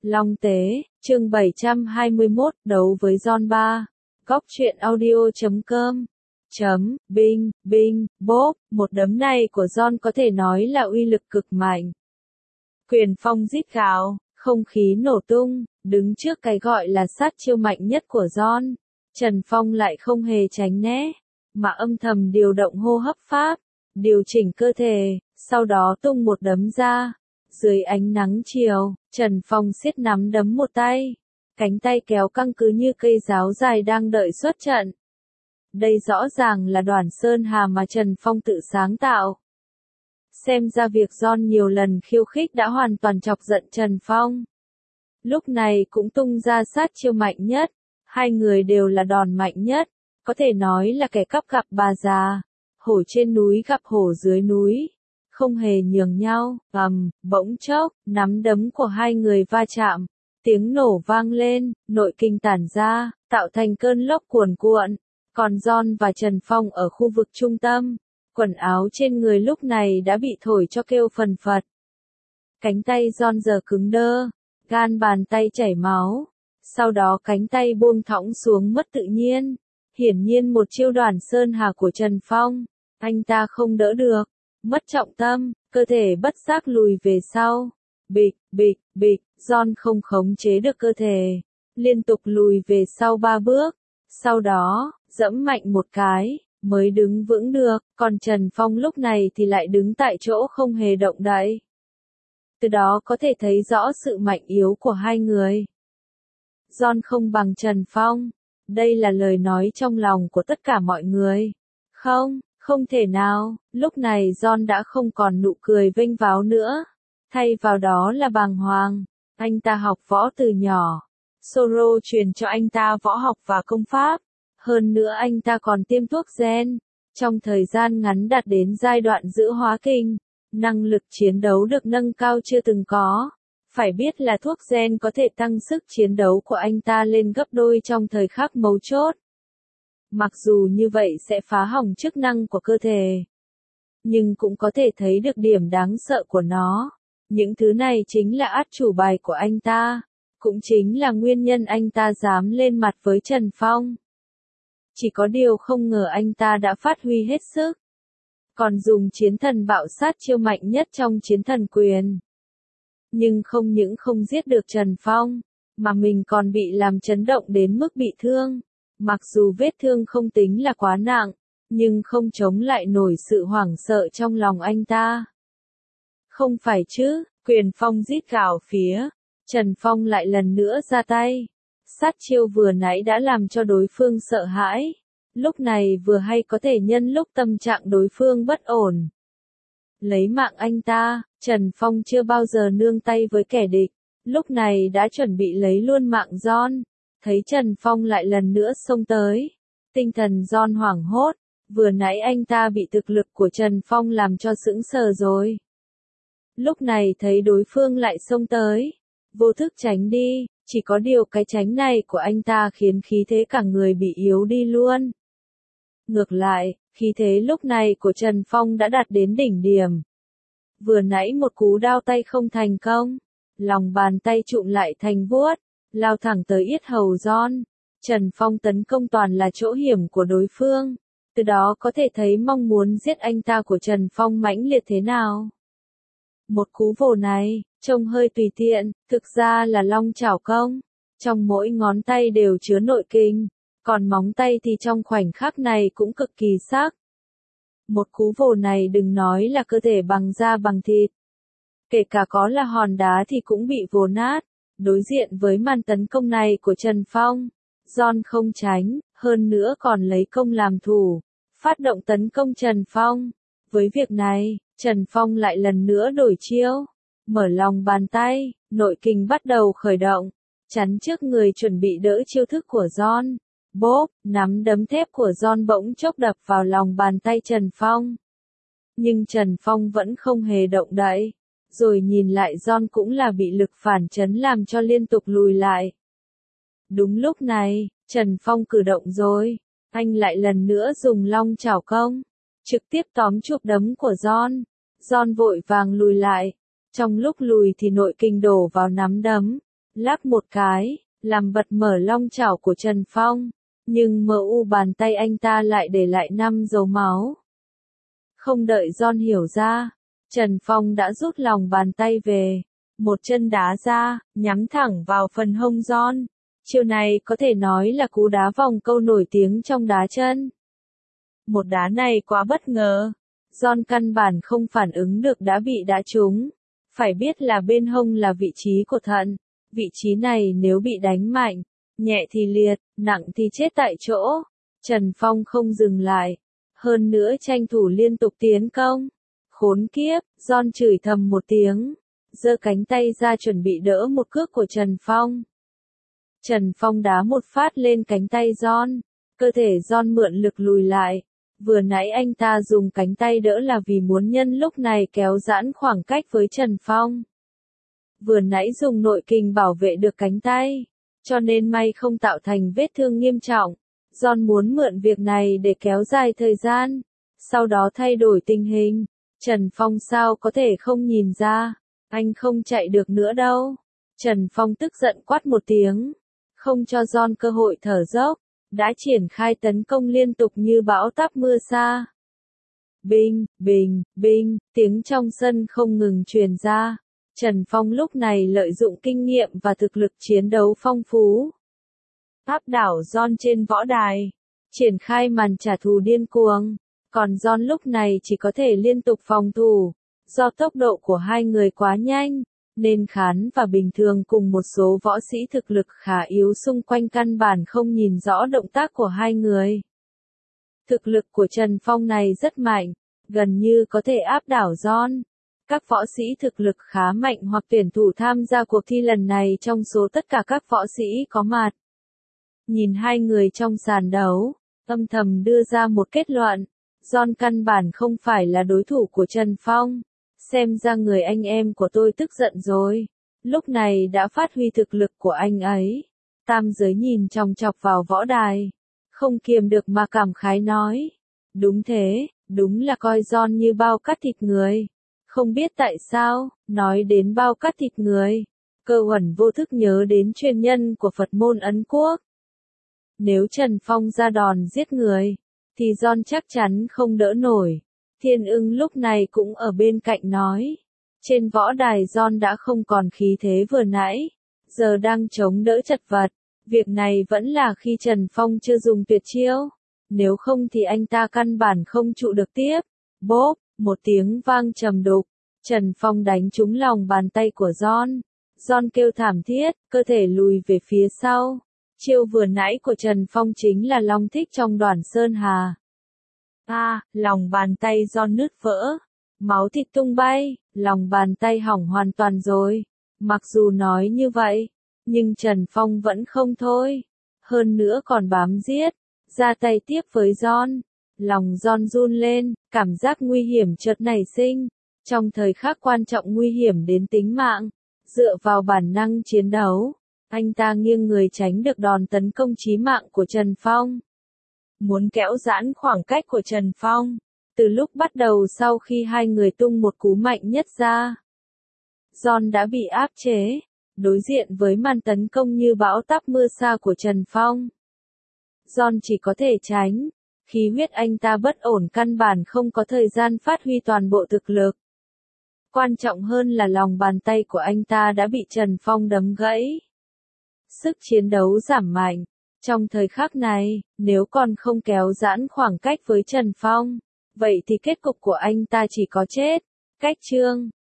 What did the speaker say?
Long Tế, chương 721, đấu với John 3. Góc truyện audio.com. Bing, bing, bốp, một đấm này của John có thể nói là uy lực cực mạnh. Quyền phong rít gào, không khí nổ tung, đứng trước cái gọi là sát chiêu mạnh nhất của John. Trần Phong lại không hề tránh né, mà âm thầm điều động hô hấp pháp, điều chỉnh cơ thể, sau đó tung một đấm ra. Dưới ánh nắng chiều, Trần Phong siết nắm đấm một tay, cánh tay kéo căng cứ như cây giáo dài đang đợi xuất trận. Đây rõ ràng là Đoản Sơn Hà mà Trần Phong tự sáng tạo. Xem ra việc John nhiều lần khiêu khích đã hoàn toàn chọc giận Trần Phong. Lúc này cũng tung ra sát chiêu mạnh nhất, hai người đều là đòn mạnh nhất, có thể nói là kẻ cắp gặp bà già, hổ trên núi gặp hổ dưới núi. Không hề nhường nhau, bỗng chốc, nắm đấm của hai người va chạm, tiếng nổ vang lên, nội kinh tản ra, tạo thành cơn lốc cuồn cuộn, còn John và Trần Phong ở khu vực trung tâm, quần áo trên người lúc này đã bị thổi cho kêu phần phật. Cánh tay John giờ cứng đơ, gan bàn tay chảy máu, sau đó cánh tay buông thõng xuống mất tự nhiên, hiển nhiên một chiêu Đoản Sơn Hà của Trần Phong, anh ta không đỡ được. Mất trọng tâm, cơ thể bất giác lùi về sau. Bịch, bịch, bịch, John không khống chế được cơ thể, liên tục lùi về sau 3 bước. Sau đó, giẫm mạnh một cái, mới đứng vững được, còn Trần Phong lúc này thì lại đứng tại chỗ không hề động đậy. Từ đó có thể thấy rõ sự mạnh yếu của hai người. John không bằng Trần Phong. Đây là lời nói trong lòng của tất cả mọi người. Không thể nào, lúc này John đã không còn nụ cười vênh váo nữa. Thay vào đó là bàng hoàng. Anh ta học võ từ nhỏ. Soro truyền cho anh ta võ học và công pháp. Hơn nữa anh ta còn tiêm thuốc gen. Trong thời gian ngắn đạt đến giai đoạn giữ hóa kinh. Năng lực chiến đấu được nâng cao chưa từng có. Phải biết là thuốc gen có thể tăng sức chiến đấu của anh ta lên gấp đôi trong thời khắc mấu chốt. Mặc dù như vậy sẽ phá hỏng chức năng của cơ thể, nhưng cũng có thể thấy được điểm đáng sợ của nó. Những thứ này chính là át chủ bài của anh ta, cũng chính là nguyên nhân anh ta dám lên mặt với Trần Phong. Chỉ có điều không ngờ anh ta đã phát huy hết sức, còn dùng chiến thần bạo sát chiêu mạnh nhất trong chiến thần quyền. Nhưng không những không giết được Trần Phong, mà mình còn bị làm chấn động đến mức bị thương. Mặc dù vết thương không tính là quá nặng, nhưng không chống lại nổi sự hoảng sợ trong lòng anh ta. Không phải chứ, quyền phong rít gào phía, Trần Phong lại lần nữa ra tay. Sát chiêu vừa nãy đã làm cho đối phương sợ hãi, lúc này vừa hay có thể nhân lúc tâm trạng đối phương bất ổn. Lấy mạng anh ta, Trần Phong chưa bao giờ nương tay với kẻ địch, lúc này đã chuẩn bị lấy luôn mạng John. Thấy Trần Phong lại lần nữa xông tới, tinh thần John hoảng hốt, vừa nãy anh ta bị thực lực của Trần Phong làm cho sững sờ rồi. Lúc này thấy đối phương lại xông tới, vô thức tránh đi, chỉ có điều cái tránh này của anh ta khiến khí thế cả người bị yếu đi luôn. Ngược lại, khí thế lúc này của Trần Phong đã đạt đến đỉnh điểm. Vừa nãy một cú đao tay không thành công, lòng bàn tay trụm lại thành vuốt, lao thẳng tới yết hầu John. Trần Phong tấn công toàn là chỗ hiểm của đối phương, từ đó có thể thấy mong muốn giết anh ta của Trần Phong mãnh liệt thế nào. Một cú vồ này, trông hơi tùy tiện, thực ra là long chảo công. Trong mỗi ngón tay đều chứa nội kinh, còn móng tay thì trong khoảnh khắc này cũng cực kỳ sắc. Một cú vồ này đừng nói là cơ thể bằng da bằng thịt, kể cả có là hòn đá thì cũng bị vồ nát. Đối diện với màn tấn công này của Trần Phong, John không tránh, hơn nữa còn lấy công làm thủ, phát động tấn công Trần Phong. Với việc này, Trần Phong lại lần nữa đổi chiêu, mở lòng bàn tay, nội kình bắt đầu khởi động, chắn trước người chuẩn bị đỡ chiêu thức của John. Bốp, nắm đấm thép của John bỗng chốc đập vào lòng bàn tay Trần Phong. Nhưng Trần Phong vẫn không hề động đậy. Rồi nhìn lại John cũng là bị lực phản chấn làm cho liên tục lùi lại. Đúng lúc này, Trần Phong cử động rồi, anh lại lần nữa dùng long chảo công, trực tiếp tóm chụp đấm của John. John vội vàng lùi lại, trong lúc lùi thì nội kinh đổ vào nắm đấm, lắc một cái, làm bật mở long chảo của Trần Phong, nhưng mu bàn tay anh ta lại để lại 5 dấu máu. Không đợi John hiểu ra, Trần Phong đã rút lòng bàn tay về, một chân đá ra, nhắm thẳng vào phần hông John. Chiêu này có thể nói là cú đá vòng câu nổi tiếng trong đá chân. Một đá này quá bất ngờ, John căn bản không phản ứng được đã bị đá trúng. Phải biết là bên hông là vị trí của thận, vị trí này nếu bị đánh mạnh, nhẹ thì liệt, nặng thì chết tại chỗ. Trần Phong không dừng lại, hơn nữa tranh thủ liên tục tiến công. Khốn kiếp, John chửi thầm một tiếng, giơ cánh tay ra chuẩn bị đỡ một cước của Trần Phong. Trần Phong đá một phát lên cánh tay John, cơ thể John mượn lực lùi lại. Vừa nãy anh ta dùng cánh tay đỡ là vì muốn nhân lúc này kéo giãn khoảng cách với Trần Phong. Vừa nãy dùng nội kình bảo vệ được cánh tay, cho nên may không tạo thành vết thương nghiêm trọng. John muốn mượn việc này để kéo dài thời gian, sau đó thay đổi tình hình. Trần Phong sao có thể không nhìn ra, anh không chạy được nữa đâu. Trần Phong tức giận quát một tiếng, không cho John cơ hội thở dốc, đã triển khai tấn công liên tục như bão táp mưa sa. Binh, bình, binh, tiếng trong sân không ngừng truyền ra. Trần Phong lúc này lợi dụng kinh nghiệm và thực lực chiến đấu phong phú, áp đảo John trên võ đài, triển khai màn trả thù điên cuồng. Còn John lúc này chỉ có thể liên tục phòng thủ, do tốc độ của hai người quá nhanh, nên Khán và Bình Thường cùng một số võ sĩ thực lực khá yếu xung quanh căn bản không nhìn rõ động tác của hai người. Thực lực của Trần Phong này rất mạnh, gần như có thể áp đảo John. Các võ sĩ thực lực khá mạnh hoặc tuyển thủ tham gia cuộc thi lần này trong số tất cả các võ sĩ có mặt. Nhìn hai người trong sàn đấu, âm thầm đưa ra một kết luận, John căn bản không phải là đối thủ của Trần Phong. Xem ra người anh em của tôi tức giận rồi, lúc này đã phát huy thực lực của anh ấy. Tam giới nhìn chòng chọc vào võ đài, không kiềm được mà cảm khái nói. Đúng thế, đúng là coi John như bao cắt thịt người. Không biết tại sao, nói đến bao cắt thịt người, Cơ Huẩn vô thức nhớ đến truyền nhân của Phật môn Ấn Quốc. Nếu Trần Phong ra đòn giết người, thì John chắc chắn không đỡ nổi. Thiên Ưng lúc này cũng ở bên cạnh nói. Trên võ đài John đã không còn khí thế vừa nãy, giờ đang chống đỡ chật vật. Việc này vẫn là khi Trần Phong chưa dùng tuyệt chiêu. Nếu không thì anh ta căn bản không trụ được tiếp. Bốp, một tiếng vang trầm đục. Trần Phong đánh trúng lòng bàn tay của John. John kêu thảm thiết, cơ thể lùi về phía sau. Chiêu vừa nãy của Trần Phong chính là long thích trong Đoàn Sơn Hà. Lòng bàn tay John nứt vỡ. Máu thịt tung bay, lòng bàn tay hỏng hoàn toàn rồi. Mặc dù nói như vậy, nhưng Trần Phong vẫn không thôi. Hơn nữa còn bám giết, ra tay tiếp với John. Lòng John run lên, cảm giác nguy hiểm chợt nảy sinh. Trong thời khắc quan trọng nguy hiểm đến tính mạng, dựa vào bản năng chiến đấu, anh ta nghiêng người tránh được đòn tấn công chí mạng của Trần Phong. Muốn kéo giãn khoảng cách của Trần Phong, từ lúc bắt đầu sau khi hai người tung một cú mạnh nhất ra, John đã bị áp chế, đối diện với màn tấn công như bão táp mưa sa của Trần Phong. John chỉ có thể tránh, khí huyết anh ta bất ổn căn bản không có thời gian phát huy toàn bộ thực lực. Quan trọng hơn là lòng bàn tay của anh ta đã bị Trần Phong đấm gãy. Sức chiến đấu giảm mạnh. Trong thời khắc này, nếu còn không kéo giãn khoảng cách với Trần Phong, vậy thì kết cục của anh ta chỉ có chết. Cách chương